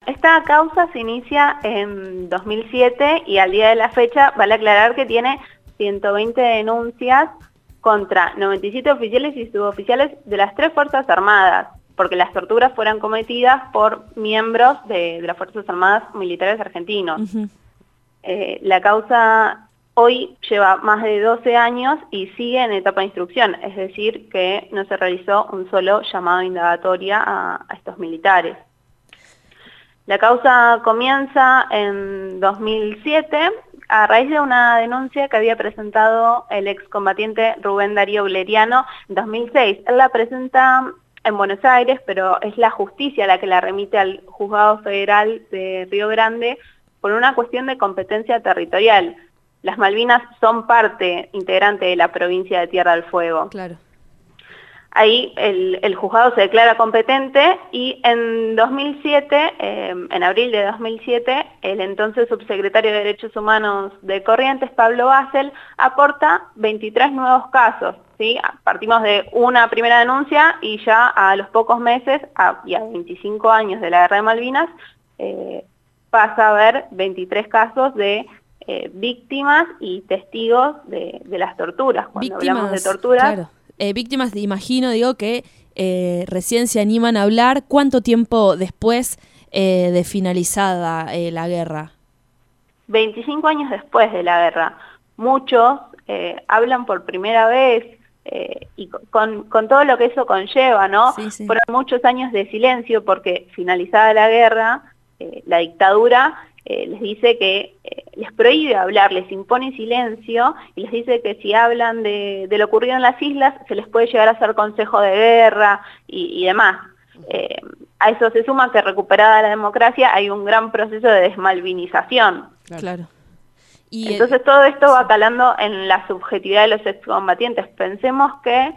esta causa se inicia en 2007 y al día de la fecha vale aclarar que tiene 120 denuncias contra 97 oficiales y suboficiales de las 3 Fuerzas Armadas, porque las torturas fueron cometidas por miembros de las Fuerzas Armadas militares argentinos. La causa hoy lleva más de 12 años y sigue en etapa de instrucción, es decir, que no se realizó un solo llamado de indagatoria a estos militares. La causa comienza en 2007 a raíz de una denuncia que había presentado el excombatiente Rubén Darío Bleriano en 2006. Él la presenta en Buenos Aires, pero es la justicia la que la remite al Juzgado Federal de Río Grande por una cuestión de competencia territorial. Las Malvinas son parte integrante de la provincia de Tierra del Fuego. Claro. Ahí el juzgado se declara competente y en 2007, en abril de 2007, el entonces subsecretario de Derechos Humanos de Corrientes, Pablo Basel, aporta 23 nuevos casos. ¿Sí? Partimos de una primera denuncia y ya a los pocos meses, y a 25 años de la Guerra de Malvinas, pasa a haber 23 casos de víctimas y testigos de las torturas. Cuando hablamos de torturas... Claro. Víctimas, imagino, digo, que recién se animan a hablar. ¿Cuánto tiempo después de finalizada la guerra? 25 años después de la guerra. Muchos hablan por primera vez y con todo lo que eso conlleva, ¿no? Sí, sí. Fueron muchos años de silencio porque finalizada la guerra, la dictadura les dice que les prohíbe hablar, les impone silencio y les dice que si hablan de lo ocurrido en las islas se les puede llegar a hacer consejo de guerra y demás. A eso se suma que recuperada la democracia hay un gran proceso de desmalvinización. Claro. Y entonces todo esto va calando en la subjetividad de los excombatientes. Pensemos que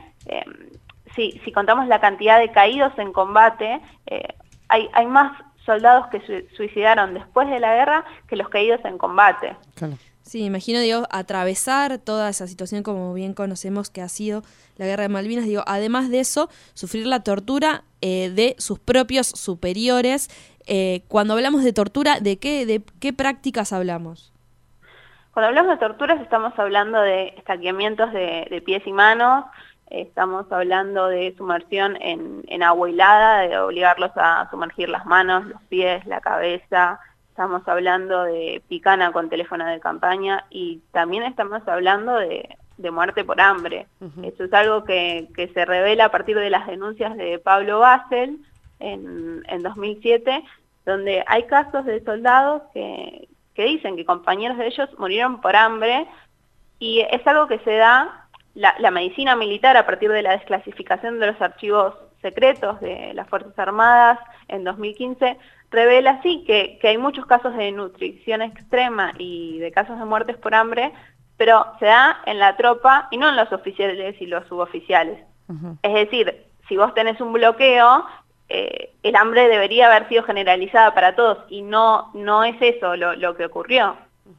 si contamos la cantidad de caídos en combate, hay más soldados que suicidaron después de la guerra que los caídos en combate. Claro. Sí, imagino, digo, atravesar toda esa situación como bien conocemos que ha sido la Guerra de Malvinas, digo, además de eso, sufrir la tortura de sus propios superiores. Cuando hablamos de tortura, ¿de qué prácticas hablamos? Cuando hablamos de torturas estamos hablando de escaqueamientos de pies y manos, estamos hablando de sumersión en agua helada, de obligarlos a sumergir las manos, los pies, la cabeza. Estamos hablando de picana con teléfono de campaña y también estamos hablando de muerte por hambre. Eso es algo que se revela a partir de las denuncias de Pablo Basel en 2007, donde hay casos de soldados que dicen que compañeros de ellos murieron por hambre y es algo que se da. La medicina militar, a partir de la desclasificación de los archivos secretos de las Fuerzas Armadas en 2015, revela sí que hay muchos casos de nutrición extrema y de casos de muertes por hambre, pero se da en la tropa y no en los oficiales y los suboficiales. Es decir, si vos tenés un bloqueo, el hambre debería haber sido generalizada para todos y no es eso lo que ocurrió.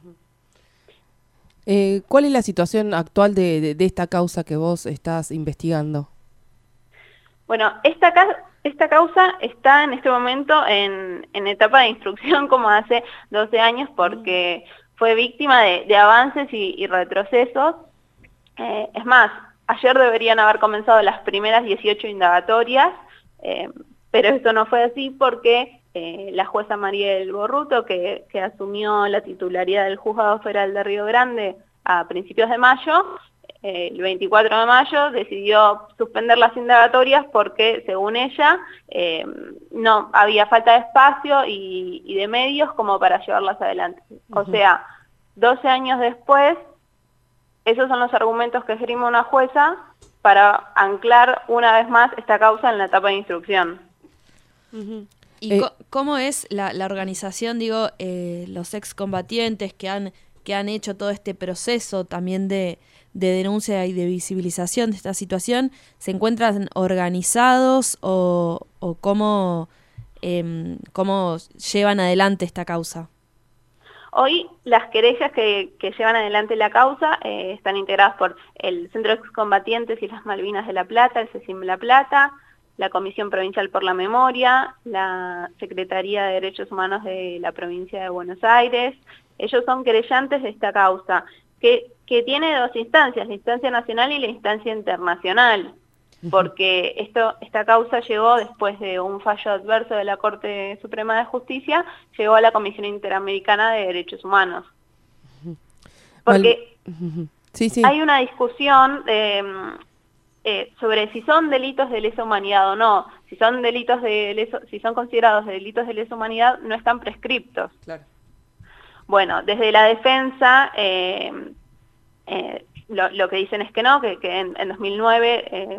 ¿Cuál es la situación actual de esta causa que vos estás investigando? Bueno, esta causa está en este momento en etapa de instrucción como hace 12 años porque fue víctima de avances y retrocesos. Es más, ayer deberían haber comenzado las primeras 18 indagatorias, pero esto no fue así porque la jueza Mariel Borruto, que asumió la titularidad del Juzgado Federal de Río Grande a principios de mayo, el 24 de mayo decidió suspender las indagatorias porque, según ella, no había falta de espacio y de medios como para llevarlas adelante. O sea, 12 años después, esos son los argumentos que esgrime una jueza para anclar una vez más esta causa en la etapa de instrucción. ¿Y cómo es la organización, digo, los excombatientes que han hecho todo este proceso también de denuncia y de visibilización de esta situación? ¿Se encuentran organizados o cómo llevan adelante esta causa? Hoy las querellas que llevan adelante la causa están integradas por el Centro de Excombatientes y las Malvinas de La Plata, el CECIM La Plata, la Comisión Provincial por la Memoria, la Secretaría de Derechos Humanos de la Provincia de Buenos Aires. Ellos son querellantes de esta causa, que tiene dos instancias, la instancia nacional y la instancia internacional, porque esta causa llegó después de un fallo adverso de la Corte Suprema de Justicia, llegó a la Comisión Interamericana de Derechos Humanos. Porque hay una discusión sobre si son delitos de lesa humanidad o no. Si son delitos si son considerados delitos de lesa humanidad, no están prescriptos. Claro. Bueno, desde la defensa lo que dicen es que no, que en 2009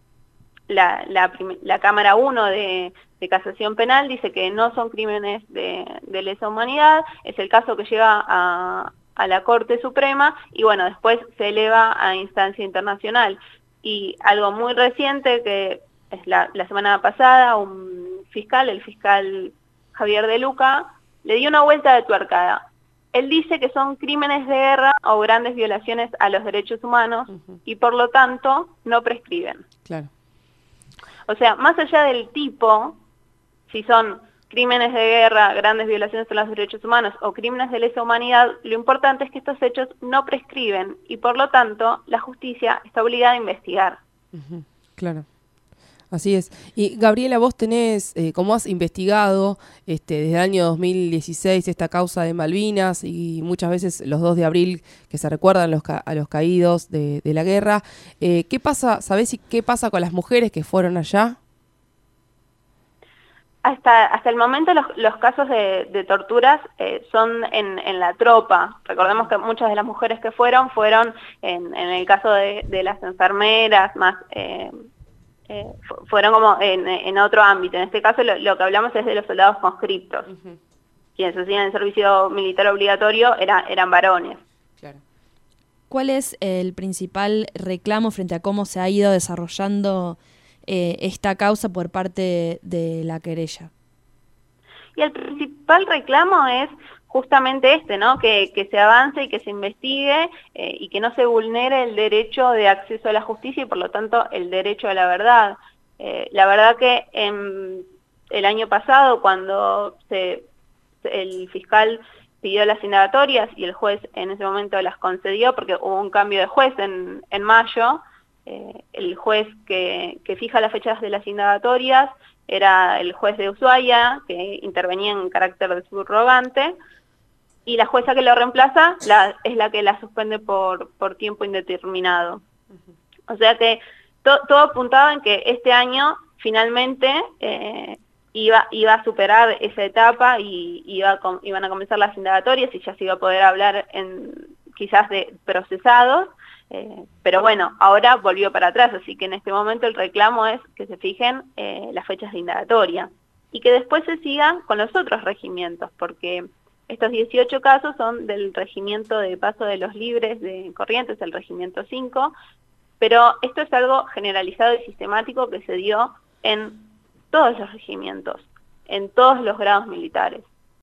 la Cámara 1 de Casación Penal dice que no son crímenes de lesa humanidad. Es el caso que llega a la Corte Suprema y bueno, después se eleva a instancia internacional. Y algo muy reciente, que es la semana pasada, el fiscal Javier De Luca, le dio una vuelta de tuerca. Él dice que son crímenes de guerra o grandes violaciones a los derechos humanos y por lo tanto no prescriben. Claro. O sea, más allá del tipo, si son crímenes de guerra, grandes violaciones a los derechos humanos o crímenes de lesa humanidad, lo importante es que estos hechos no prescriben y por lo tanto la justicia está obligada a investigar. Claro. Así es. Y Gabriela, vos tenés, como has investigado desde el año 2016 esta causa de Malvinas y muchas veces los 2 de abril que se recuerdan a los caídos de la guerra, ¿qué pasa, sabés qué pasa con las mujeres que fueron allá? Hasta el momento los casos de torturas son en la tropa. Recordemos que muchas de las mujeres que fueron en el caso de las enfermeras, más fueron como en otro ámbito. En este caso lo que hablamos es de los soldados conscriptos. Quienes hacían el servicio militar obligatorio eran varones. Claro. ¿Cuál es el principal reclamo frente a cómo se ha ido desarrollando esta causa por parte de la querella? Y el principal reclamo es justamente ¿no? Que se avance y que se investigue y que no se vulnere el derecho de acceso a la justicia y por lo tanto el derecho a la verdad. La verdad que el año pasado cuando el fiscal pidió las indagatorias y el juez en ese momento las concedió porque hubo un cambio de juez en mayo, el juez que fija las fechas de las indagatorias era el juez de Ushuaia, que intervenía en carácter de subrogante, y la jueza que lo reemplaza es la que la suspende por tiempo indeterminado. O sea que todo apuntaba en que este año finalmente iba a superar esa etapa y iban a comenzar las indagatorias y ya se iba a poder hablar quizás de procesados, pero bueno, ahora volvió para atrás, así que en este momento el reclamo es que se fijen las fechas de indagatoria y que después se sigan con los otros regimientos, porque estos 18 casos son del regimiento de Paso de los Libres de Corrientes, el regimiento 5, pero esto es algo generalizado y sistemático que se dio en todos los regimientos, en todos los grados militares.